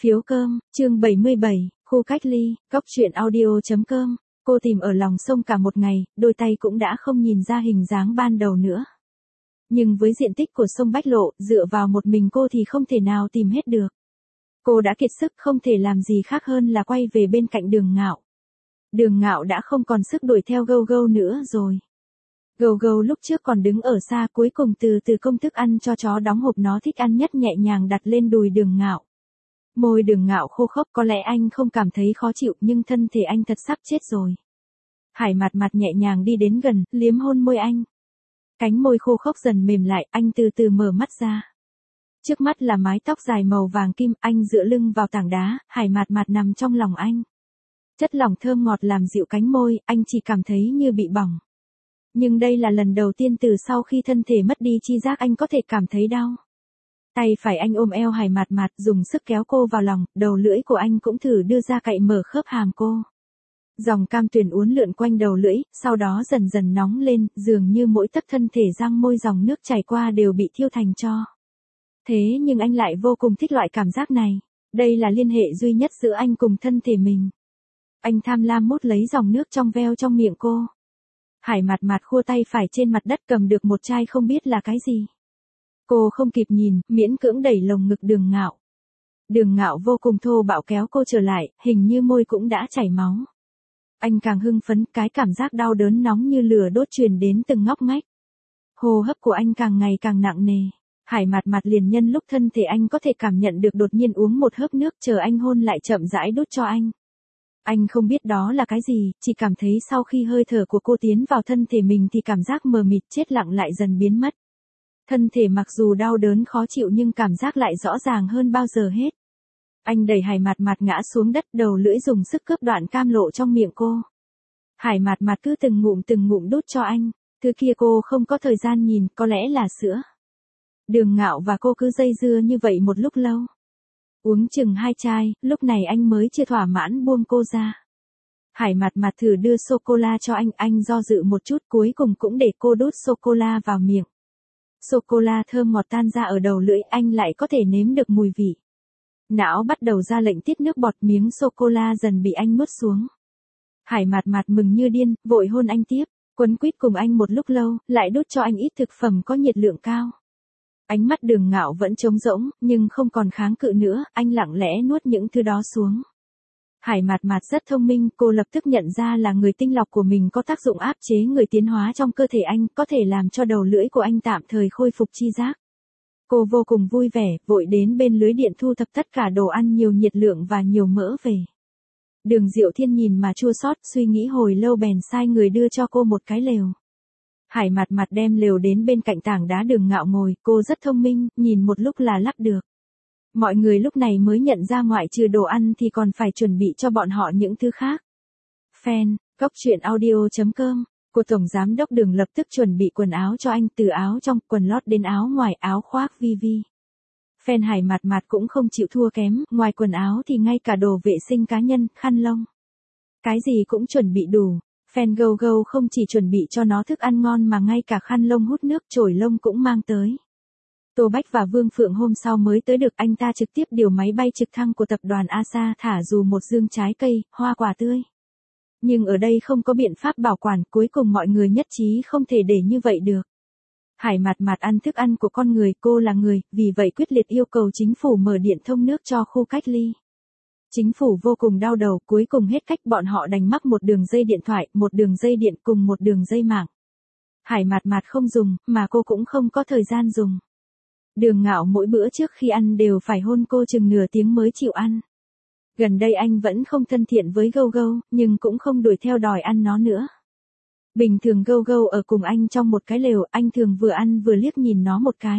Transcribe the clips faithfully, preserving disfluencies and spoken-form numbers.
Phiếu cơm, chương bảy mươi bảy, khu cách ly, góc truyện audio.com. Cô tìm ở lòng sông cả một ngày, đôi tay cũng đã không nhìn ra hình dáng ban đầu nữa. Nhưng với diện tích của sông Bách Lộ, dựa vào một mình cô thì không thể nào tìm hết được. Cô đã kiệt sức không thể làm gì khác hơn là quay về bên cạnh Đường Ngạo. Đường Ngạo đã không còn sức đuổi theo Gâu Gâu nữa rồi. Gâu Gâu lúc trước còn đứng ở xa, cuối cùng từ từ công thức ăn cho chó đóng hộp nó thích ăn nhất nhẹ nhàng đặt lên đùi Đường Ngạo. Môi Đường Ngạo khô khốc, có lẽ anh không cảm thấy khó chịu nhưng thân thể anh thật sắp chết rồi. Hải Mạt Mạt nhẹ nhàng đi đến gần, liếm hôn môi anh. Cánh môi khô khốc dần mềm lại, anh từ từ mở mắt ra. Trước mắt là mái tóc dài màu vàng kim, anh dựa lưng vào tảng đá, Hải Mạt Mạt nằm trong lòng anh. Chất lỏng thơm ngọt làm dịu cánh môi, anh chỉ cảm thấy như bị bỏng. Nhưng đây là lần đầu tiên từ sau khi thân thể mất đi chi giác anh có thể cảm thấy đau. Tay phải anh ôm eo Hải Mạt Mạt, dùng sức kéo cô vào lòng, đầu lưỡi của anh cũng thử đưa ra cạy mở khớp hàm cô. Dòng cam tuyền uốn lượn quanh đầu lưỡi, sau đó dần dần nóng lên, dường như mỗi tấc thân thể răng môi dòng nước chảy qua đều bị thiêu thành tro. Thế nhưng anh lại vô cùng thích loại cảm giác này. Đây là liên hệ duy nhất giữa anh cùng thân thể mình. Anh tham lam mút lấy dòng nước trong veo trong miệng cô. Hải Mạt Mạt khua tay phải trên mặt đất cầm được một chai không biết là cái gì. Cô không kịp nhìn, miễn cưỡng đẩy lồng ngực Đường Ngạo. Đường Ngạo vô cùng thô bạo kéo cô trở lại, hình như môi cũng đã chảy máu. Anh càng hưng phấn, cái cảm giác đau đớn nóng như lửa đốt truyền đến từng ngóc ngách. Hô hấp của anh càng ngày càng nặng nề. Hải Mạt Mạt liền nhân lúc thân thể anh có thể cảm nhận được đột nhiên uống một hớp nước, chờ anh hôn lại chậm rãi đút cho anh. Anh không biết đó là cái gì, chỉ cảm thấy sau khi hơi thở của cô tiến vào thân thể mình thì cảm giác mờ mịt chết lặng lại dần biến mất. Thân thể mặc dù đau đớn khó chịu nhưng cảm giác lại rõ ràng hơn bao giờ hết. Anh đẩy Hải Mạt Mạt ngã xuống đất, đầu lưỡi dùng sức cướp đoạn cam lộ trong miệng cô. Hải Mạt Mạt cứ từng ngụm từng ngụm đút cho anh, thứ kia cô không có thời gian nhìn, có lẽ là sữa. Đường Ngạo và cô cứ dây dưa như vậy một lúc lâu. Uống chừng hai chai, lúc này anh mới chưa thỏa mãn buông cô ra. Hải Mạt Mạt thử đưa sô-cô-la cho anh, anh do dự một chút cuối cùng cũng để cô đút sô-cô-la vào miệng. Sô-cô-la thơm ngọt tan ra ở đầu lưỡi, anh lại có thể nếm được mùi vị. Não bắt đầu ra lệnh tiết nước bọt, miếng sô-cô-la dần bị anh nuốt xuống. Hải Mạt Mạt mừng như điên, vội hôn anh tiếp, quấn quýt cùng anh một lúc lâu, lại đút cho anh ít thực phẩm có nhiệt lượng cao. Ánh mắt Đường Ngạo vẫn trống rỗng, nhưng không còn kháng cự nữa, anh lặng lẽ nuốt những thứ đó xuống. Hải Mạt Mạt rất thông minh, cô lập tức nhận ra là người tinh lọc của mình có tác dụng áp chế người tiến hóa trong cơ thể anh, có thể làm cho đầu lưỡi của anh tạm thời khôi phục chi giác. Cô vô cùng vui vẻ, vội đến bên lưới điện thu thập tất cả đồ ăn nhiều nhiệt lượng và nhiều mỡ về. Đường Diệu Thiên nhìn mà chua xót, suy nghĩ hồi lâu bèn sai người đưa cho cô một cái lều. Hải Mạt Mạt đem lều đến bên cạnh tảng đá Đường Ngạo ngồi, cô rất thông minh, nhìn một lúc là lắp được. Mọi người lúc này mới nhận ra ngoại trừ đồ ăn thì còn phải chuẩn bị cho bọn họ những thứ khác. Fan, góc truyện audio.com, của Tổng Giám đốc Đường lập tức chuẩn bị quần áo cho anh, từ áo trong, quần lót đến áo ngoài, áo khoác vi vi. Fan Hải Mạt Mạt cũng không chịu thua kém, ngoài quần áo thì ngay cả đồ vệ sinh cá nhân, khăn lông. Cái gì cũng chuẩn bị đủ. Fan Gâu Gâu không chỉ chuẩn bị cho nó thức ăn ngon mà ngay cả khăn lông hút nước, chổi lông cũng mang tới. Tô Bách và Vương Phượng hôm sau mới tới được, anh ta trực tiếp điều máy bay trực thăng của tập đoàn a ét a thả dù một dương trái cây, hoa quả tươi. Nhưng ở đây không có biện pháp bảo quản, cuối cùng mọi người nhất trí không thể để như vậy được. Hải Mạt Mạt ăn thức ăn của con người, cô là người, vì vậy quyết liệt yêu cầu chính phủ mở điện thông nước cho khu cách ly. Chính phủ vô cùng đau đầu, cuối cùng hết cách bọn họ đành mắc một đường dây điện thoại, một đường dây điện cùng một đường dây mạng. Hải Mạt Mạt không dùng, mà cô cũng không có thời gian dùng. Đường Ngạo mỗi bữa trước khi ăn đều phải hôn cô chừng nửa tiếng mới chịu ăn. Gần đây anh vẫn không thân thiện với Gâu Gâu, nhưng cũng không đuổi theo đòi ăn nó nữa. Bình thường Gâu Gâu ở cùng anh trong một cái lều, anh thường vừa ăn vừa liếc nhìn nó một cái.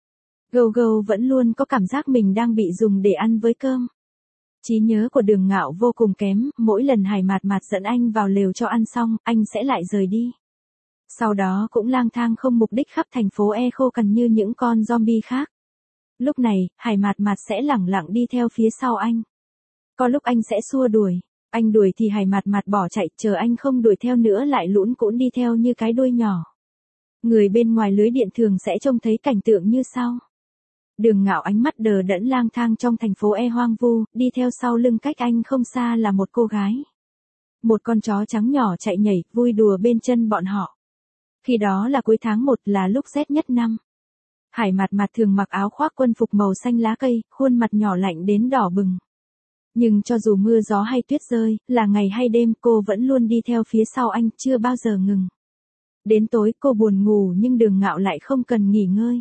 Gâu Gâu vẫn luôn có cảm giác mình đang bị dùng để ăn với cơm. Trí nhớ của Đường Ngạo vô cùng kém, mỗi lần Hải Mạt Mạt dẫn anh vào lều cho ăn xong, anh sẽ lại rời đi. Sau đó cũng lang thang không mục đích khắp thành phố e khô cằn như những con zombie khác. Lúc này, Hải Mạt Mạt sẽ lẳng lặng đi theo phía sau anh. Có lúc anh sẽ xua đuổi, anh đuổi thì Hải Mạt Mạt bỏ chạy, chờ anh không đuổi theo nữa lại lũn cũn đi theo như cái đuôi nhỏ. Người bên ngoài lưới điện thường sẽ trông thấy cảnh tượng như sau. Đường Ngạo ánh mắt đờ đẫn lang thang trong thành phố E hoang vu, đi theo sau lưng cách anh không xa là một cô gái. Một con chó trắng nhỏ chạy nhảy, vui đùa bên chân bọn họ. Khi đó là cuối tháng một, là lúc rét nhất năm. Hải Mạt Mạt thường mặc áo khoác quân phục màu xanh lá cây, khuôn mặt nhỏ lạnh đến đỏ bừng. Nhưng cho dù mưa gió hay tuyết rơi, là ngày hay đêm, cô vẫn luôn đi theo phía sau anh, chưa bao giờ ngừng. Đến tối cô buồn ngủ nhưng Đường Ngạo lại không cần nghỉ ngơi.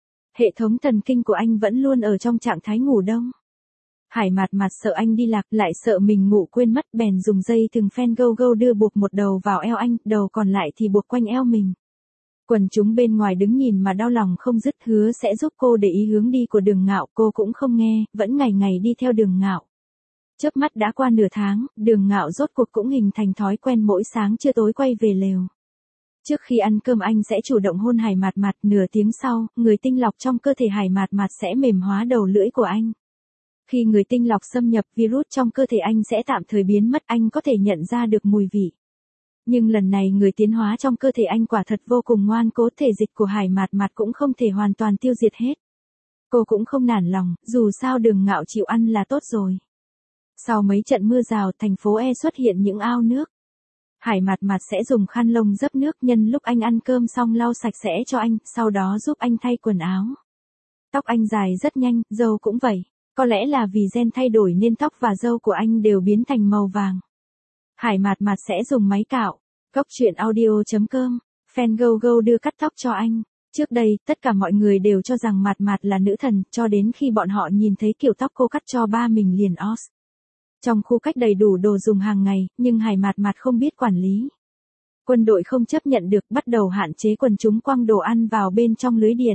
Hệ thống thần kinh của anh vẫn luôn ở trong trạng thái ngủ đông. Hải Mạt Mạt sợ anh đi lạc, lại sợ mình ngủ quên mất, bèn dùng dây thừng phen gâu gâu đưa buộc một đầu vào eo anh, đầu còn lại thì buộc quanh eo mình. Quần chúng bên ngoài đứng nhìn mà đau lòng không dứt, hứa sẽ giúp cô để ý hướng đi của Đường Ngạo, cô cũng không nghe, vẫn ngày ngày đi theo Đường Ngạo. Chớp mắt đã qua nửa tháng, Đường Ngạo rốt cuộc cũng hình thành thói quen mỗi sáng trưa tối quay về lều. Trước khi ăn cơm anh sẽ chủ động hôn Hải Mạt Mạt, nửa tiếng sau, người tinh lọc trong cơ thể Hải Mạt Mạt sẽ mềm hóa đầu lưỡi của anh. Khi người tinh lọc xâm nhập, virus trong cơ thể anh sẽ tạm thời biến mất, anh có thể nhận ra được mùi vị. Nhưng lần này người tiến hóa trong cơ thể anh quả thật vô cùng ngoan cố, thể dịch của Hải Mạt Mạt cũng không thể hoàn toàn tiêu diệt hết. Cô cũng không nản lòng, dù sao Đường Ngạo chịu ăn là tốt rồi. Sau mấy trận mưa rào, thành phố E xuất hiện những ao nước. Hải Mạt Mạt sẽ dùng khăn lông dấp nước, nhân lúc anh ăn cơm xong lau sạch sẽ cho anh, sau đó giúp anh thay quần áo. Tóc anh dài rất nhanh, râu cũng vậy. Có lẽ là vì gen thay đổi nên tóc và râu của anh đều biến thành màu vàng. Hải Mạt Mạt sẽ dùng máy cạo. Cốc truyện audio chấm com, fan go go đưa cắt tóc cho anh. Trước đây, tất cả mọi người đều cho rằng Mạt Mạt là nữ thần, cho đến khi bọn họ nhìn thấy kiểu tóc cô cắt cho ba mình liền os. Trong khu cách đầy đủ đồ dùng hàng ngày, nhưng Hải Mạt Mạt không biết quản lý. Quân đội không chấp nhận được, bắt đầu hạn chế quần chúng quăng đồ ăn vào bên trong lưới điện.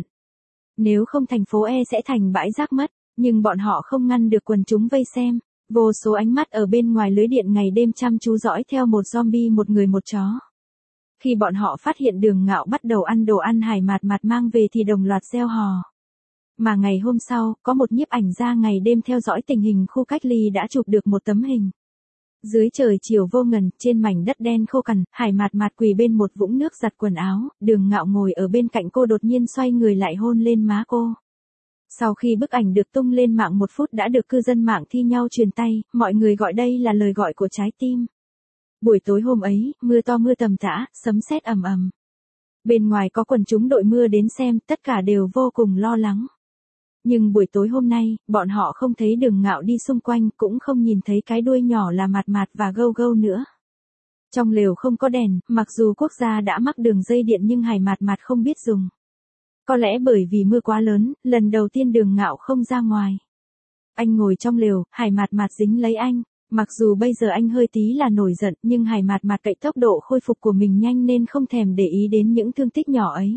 Nếu không thành phố E sẽ thành bãi rác mất, nhưng bọn họ không ngăn được quần chúng vây xem. Vô số ánh mắt ở bên ngoài lưới điện ngày đêm chăm chú dõi theo một zombie, một người một chó. Khi bọn họ phát hiện Đường Ngạo bắt đầu ăn đồ ăn Hải Mạt Mạt mang về thì đồng loạt reo hò. Mà ngày hôm sau, có một nhiếp ảnh gia ngày đêm theo dõi tình hình khu cách ly đã chụp được một tấm hình. Dưới trời chiều vô ngần, trên mảnh đất đen khô cằn, Hải Mạt Mạt quỳ bên một vũng nước giặt quần áo, Đường Ngạo ngồi ở bên cạnh cô đột nhiên xoay người lại hôn lên má cô. Sau khi bức ảnh được tung lên mạng một phút đã được cư dân mạng thi nhau truyền tay, mọi người gọi đây là lời gọi của trái tim. Buổi tối hôm ấy, mưa to mưa tầm tã, sấm sét ầm ầm. Bên ngoài có quần chúng đội mưa đến xem, tất cả đều vô cùng lo lắng. Nhưng buổi tối hôm nay, bọn họ không thấy Đường Ngạo đi xung quanh, cũng không nhìn thấy cái đuôi nhỏ là Mạt Mạt và Gâu Gâu nữa. Trong lều không có đèn, mặc dù quốc gia đã mắc đường dây điện nhưng Hải Mạt Mạt không biết dùng. Có lẽ bởi vì mưa quá lớn, lần đầu tiên Đường Ngạo không ra ngoài. Anh ngồi trong lều, Hải Mạt Mạt dính lấy anh. Mặc dù bây giờ anh hơi tí là nổi giận, nhưng Hải Mạt Mạt cậy tốc độ khôi phục của mình nhanh nên không thèm để ý đến những thương tích nhỏ ấy.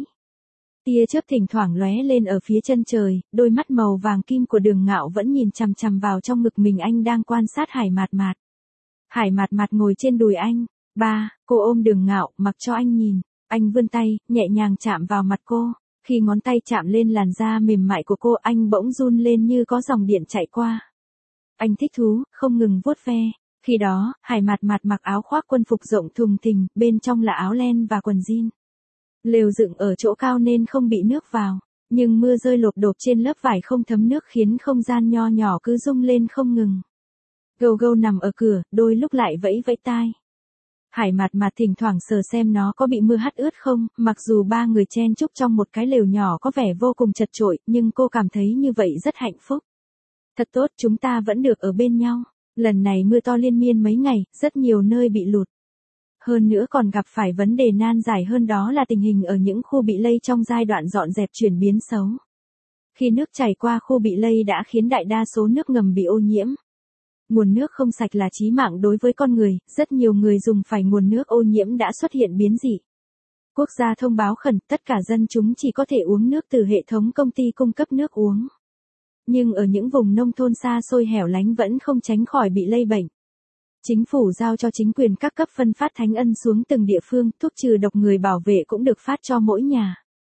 Tia chớp thỉnh thoảng lóe lên ở phía chân trời, đôi mắt màu vàng kim của Đường Ngạo vẫn nhìn chằm chằm vào trong ngực mình, anh đang quan sát Hải Mạt Mạt. Hải Mạt Mạt ngồi trên đùi anh. Ba, cô ôm Đường Ngạo, mặc cho anh nhìn. Anh vươn tay, nhẹ nhàng chạm vào mặt cô. Khi ngón tay chạm lên làn da mềm mại của cô, anh bỗng run lên như có dòng điện chạy qua. Anh thích thú, không ngừng vuốt ve. Khi đó, Hải Mạt Mạt mặc áo khoác quân phục rộng thùng thình, bên trong là áo len và quần jean. Lều dựng ở chỗ cao nên không bị nước vào, nhưng mưa rơi lộp độp trên lớp vải không thấm nước khiến không gian nho nhỏ cứ rung lên không ngừng. Gâu Gâu nằm ở cửa, đôi lúc lại vẫy vẫy tai. Hải Mạt Mạt thỉnh thoảng sờ xem nó có bị mưa hắt ướt không, mặc dù ba người chen chúc trong một cái lều nhỏ có vẻ vô cùng chật chội, nhưng cô cảm thấy như vậy rất hạnh phúc. Thật tốt, chúng ta vẫn được ở bên nhau. Lần này mưa to liên miên mấy ngày, rất nhiều nơi bị lụt. Hơn nữa còn gặp phải vấn đề nan giải hơn, đó là tình hình ở những khu bị lây trong giai đoạn dọn dẹp chuyển biến xấu. Khi nước chảy qua khu bị lây đã khiến đại đa số nước ngầm bị ô nhiễm. Nguồn nước không sạch là chí mạng đối với con người, rất nhiều người dùng phải nguồn nước ô nhiễm đã xuất hiện biến dị. Quốc gia thông báo khẩn, tất cả dân chúng chỉ có thể uống nước từ hệ thống công ty cung cấp nước uống. Nhưng ở những vùng nông thôn xa xôi hẻo lánh vẫn không tránh khỏi bị lây bệnh. Chính phủ giao cho chính quyền các cấp phân phát thánh ân xuống từng địa phương, thuốc trừ độc người bảo vệ cũng được phát cho mỗi nhà.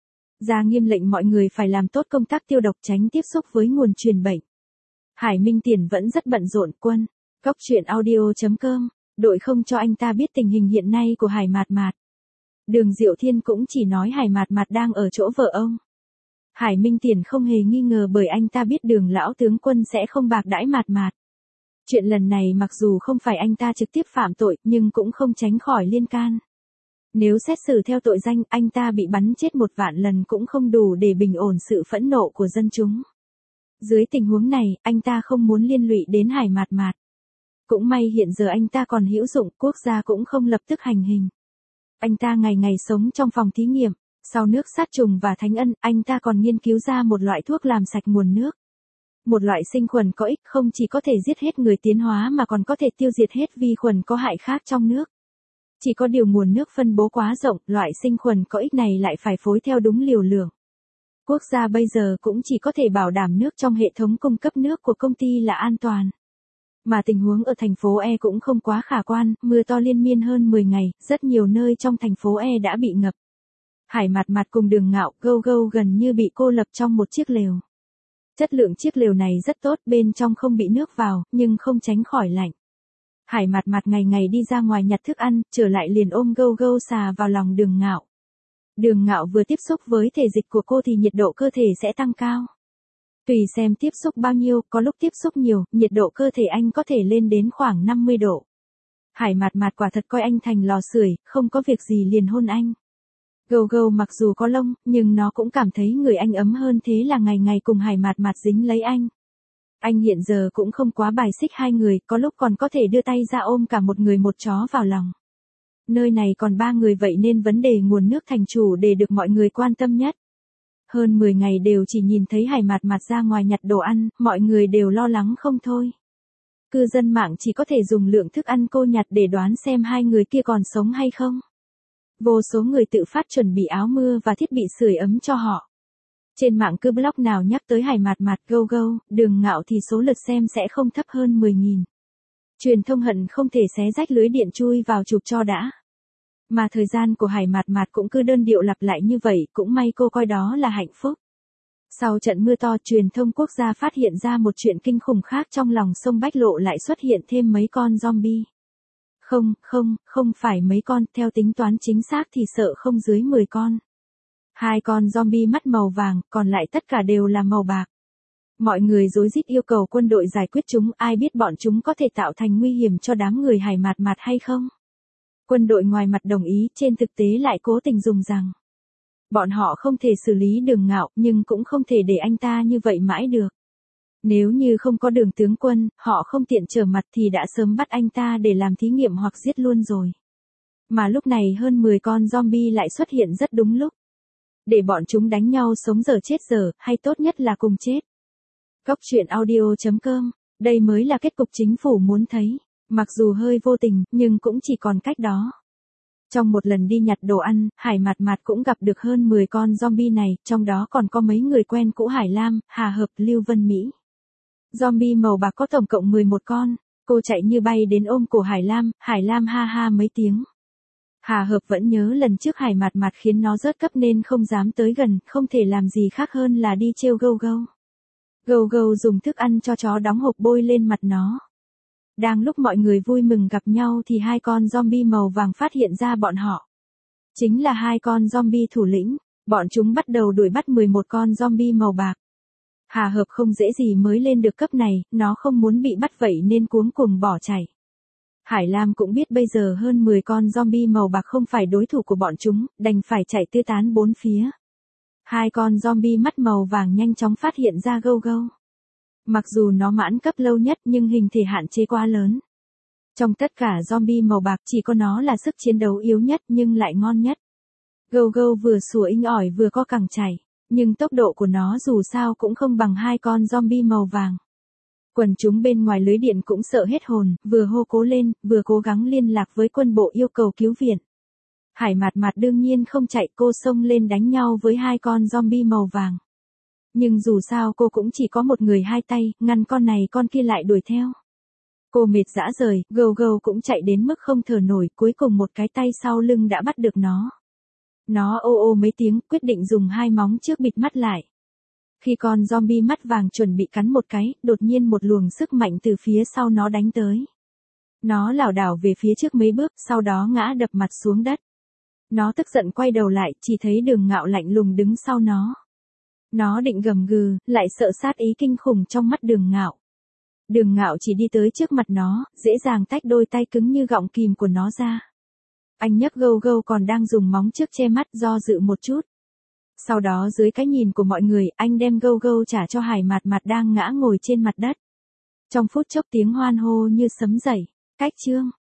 Ra nghiêm lệnh mọi người phải làm tốt công tác tiêu độc, tránh tiếp xúc với nguồn truyền bệnh. Hải Minh Tiền vẫn rất bận rộn. Quân, cốc truyện audio chấm com, đội không cho anh ta biết tình hình hiện nay của Hải Mạt Mạt. Đường Diệu Thiên cũng chỉ nói Hải Mạt Mạt đang ở chỗ vợ ông. Hải Minh Tiền không hề nghi ngờ bởi anh ta biết Đường lão tướng quân sẽ không bạc đãi Mạt Mạt. Chuyện lần này mặc dù không phải anh ta trực tiếp phạm tội, nhưng cũng không tránh khỏi liên can. Nếu xét xử theo tội danh, anh ta bị bắn chết một vạn lần cũng không đủ để bình ổn sự phẫn nộ của dân chúng. Dưới tình huống này, anh ta không muốn liên lụy đến Hải Mạt Mạt. Cũng may hiện giờ anh ta còn hữu dụng, quốc gia cũng không lập tức hành hình. Anh ta ngày ngày sống trong phòng thí nghiệm, sau nước sát trùng và thánh ân, anh ta còn nghiên cứu ra một loại thuốc làm sạch nguồn nước. Một loại sinh khuẩn có ích không chỉ có thể giết hết người tiến hóa mà còn có thể tiêu diệt hết vi khuẩn có hại khác trong nước. Chỉ có điều nguồn nước phân bố quá rộng, loại sinh khuẩn có ích này lại phải phối theo đúng liều lượng. Quốc gia bây giờ cũng chỉ có thể bảo đảm nước trong hệ thống cung cấp nước của công ty là an toàn. Mà tình huống ở thành phố E cũng không quá khả quan, mưa to liên miên hơn mười ngày, rất nhiều nơi trong thành phố E đã bị ngập. Hải Mạt Mạt cùng Đường Ngạo, Gâu Gâu gần như bị cô lập trong một chiếc lều. Chất lượng chiếc lều này rất tốt, bên trong không bị nước vào, nhưng không tránh khỏi lạnh. Hải Mạt Mạt ngày ngày đi ra ngoài nhặt thức ăn, trở lại liền ôm Gâu Gâu xà vào lòng Đường Ngạo. Đường Ngạo vừa tiếp xúc với thể dịch của cô thì nhiệt độ cơ thể sẽ tăng cao. Tùy xem tiếp xúc bao nhiêu, có lúc tiếp xúc nhiều, nhiệt độ cơ thể anh có thể lên đến khoảng năm mươi độ. Hải Mạt Mạt quả thật coi anh thành lò sưởi, không có việc gì liền hôn anh. Gâu Gâu mặc dù có lông, nhưng nó cũng cảm thấy người anh ấm hơn, thế là ngày ngày cùng Hải Mạt Mạt dính lấy anh. Anh hiện giờ cũng không quá bài xích hai người, có lúc còn có thể đưa tay ra ôm cả một người một chó vào lòng. Nơi này còn ba người vậy nên vấn đề nguồn nước thành chủ đề được mọi người quan tâm nhất. Hơn mười ngày đều chỉ nhìn thấy Hải Mạt Mạt ra ngoài nhặt đồ ăn, mọi người đều lo lắng không thôi. Cư dân mạng chỉ có thể dùng lượng thức ăn cô nhặt để đoán xem hai người kia còn sống hay không. Vô số người tự phát chuẩn bị áo mưa và thiết bị sưởi ấm cho họ. Trên mạng cứ blog nào nhắc tới Hải Mạt Mạt, Gâu Gâu, Đường Ngạo thì số lượt xem sẽ không thấp hơn mười nghìn. Truyền thông hận không thể xé rách lưới điện chui vào chụp cho đã. Mà thời gian của Hải Mạt Mạt cũng cứ đơn điệu lặp lại như vậy, cũng may cô coi đó là hạnh phúc. Sau trận mưa to, truyền thông quốc gia phát hiện ra một chuyện kinh khủng khác, trong lòng sông Bách Lộ lại xuất hiện thêm mấy con zombie. Không, không, không phải mấy con, theo tính toán chính xác thì sợ không dưới mười con. Hai con zombie mắt màu vàng, còn lại tất cả đều là màu bạc. Mọi người rối rít yêu cầu quân đội giải quyết chúng, ai biết bọn chúng có thể tạo thành nguy hiểm cho đám người Hải Mạt Mạt hay không? Quân đội ngoài mặt đồng ý, trên thực tế lại cố tình dùng rằng bọn họ không thể xử lý Đường Ngạo, nhưng cũng không thể để anh ta như vậy mãi được. Nếu như không có Đường tướng quân, họ không tiện trở mặt thì đã sớm bắt anh ta để làm thí nghiệm hoặc giết luôn rồi. Mà lúc này hơn mười con zombie lại xuất hiện rất đúng lúc. Để bọn chúng đánh nhau sống dở chết dở, hay tốt nhất là cùng chết. Cóc truyện audio chấm com, đây mới là kết cục chính phủ muốn thấy. Mặc dù hơi vô tình, nhưng cũng chỉ còn cách đó. Trong một lần đi nhặt đồ ăn, Hải Mạt Mạt cũng gặp được hơn mười con zombie này, trong đó còn có mấy người quen cũ Hải Lam, Hà Hợp, Lưu Vân Mỹ. Zombie màu bạc có tổng cộng mười một con, cô chạy như bay đến ôm cổ Hải Lam, Hải Lam ha ha mấy tiếng. Hà Hợp vẫn nhớ lần trước Hải Mạt Mạt khiến nó rớt cấp nên không dám tới gần, không thể làm gì khác hơn là đi trêu Gâu Gâu. Gâu Gâu dùng thức ăn cho chó đóng hộp bôi lên mặt nó. Đang lúc mọi người vui mừng gặp nhau thì hai con zombie màu vàng phát hiện ra bọn họ. Chính là hai con zombie thủ lĩnh, bọn chúng bắt đầu đuổi bắt mười một con zombie màu bạc. Hà Hợp không dễ gì mới lên được cấp này, nó không muốn bị bắt vậy nên cuống cuồng bỏ chạy. Hải Lam cũng biết bây giờ hơn mười con zombie màu bạc không phải đối thủ của bọn chúng, đành phải chạy tứ tán bốn phía. Hai con zombie mắt màu vàng nhanh chóng phát hiện ra Gâu Gâu. Mặc dù nó mãn cấp lâu nhất nhưng hình thể hạn chế quá lớn. Trong tất cả zombie màu bạc chỉ có nó là sức chiến đấu yếu nhất nhưng lại ngon nhất. Gâu Gâu vừa sủa inh ỏi vừa co cẳng chạy, nhưng tốc độ của nó dù sao cũng không bằng hai con zombie màu vàng. Quần chúng bên ngoài lưới điện cũng sợ hết hồn, vừa hô cố lên, vừa cố gắng liên lạc với quân bộ yêu cầu cứu viện. Hải Mạt Mạt đương nhiên không chạy, cô xông lên đánh nhau với hai con zombie màu vàng. Nhưng dù sao cô cũng chỉ có một người hai tay, ngăn con này con kia lại đuổi theo. Cô mệt rã rời, Gâu Gâu cũng chạy đến mức không thở nổi, cuối cùng một cái tay sau lưng đã bắt được nó. Nó ô ô mấy tiếng, quyết định dùng hai móng trước bịt mắt lại. Khi con zombie mắt vàng chuẩn bị cắn một cái, đột nhiên một luồng sức mạnh từ phía sau nó đánh tới. Nó lảo đảo về phía trước mấy bước, sau đó ngã đập mặt xuống đất. Nó tức giận quay đầu lại, chỉ thấy Đường Ngạo lạnh lùng đứng sau nó. Nó định gầm gừ, lại sợ sát ý kinh khủng trong mắt Đường Ngạo. Đường Ngạo chỉ đi tới trước mặt nó, dễ dàng tách đôi tay cứng như gọng kìm của nó ra. Anh nhấc gâu gâu còn đang dùng móng trước che mắt do dự một chút. Sau đó dưới cái nhìn của mọi người, anh đem gâu gâu trả cho Hải Mạt Mạt đang ngã ngồi trên mặt đất. Trong phút chốc tiếng hoan hô như sấm dậy. Cách chương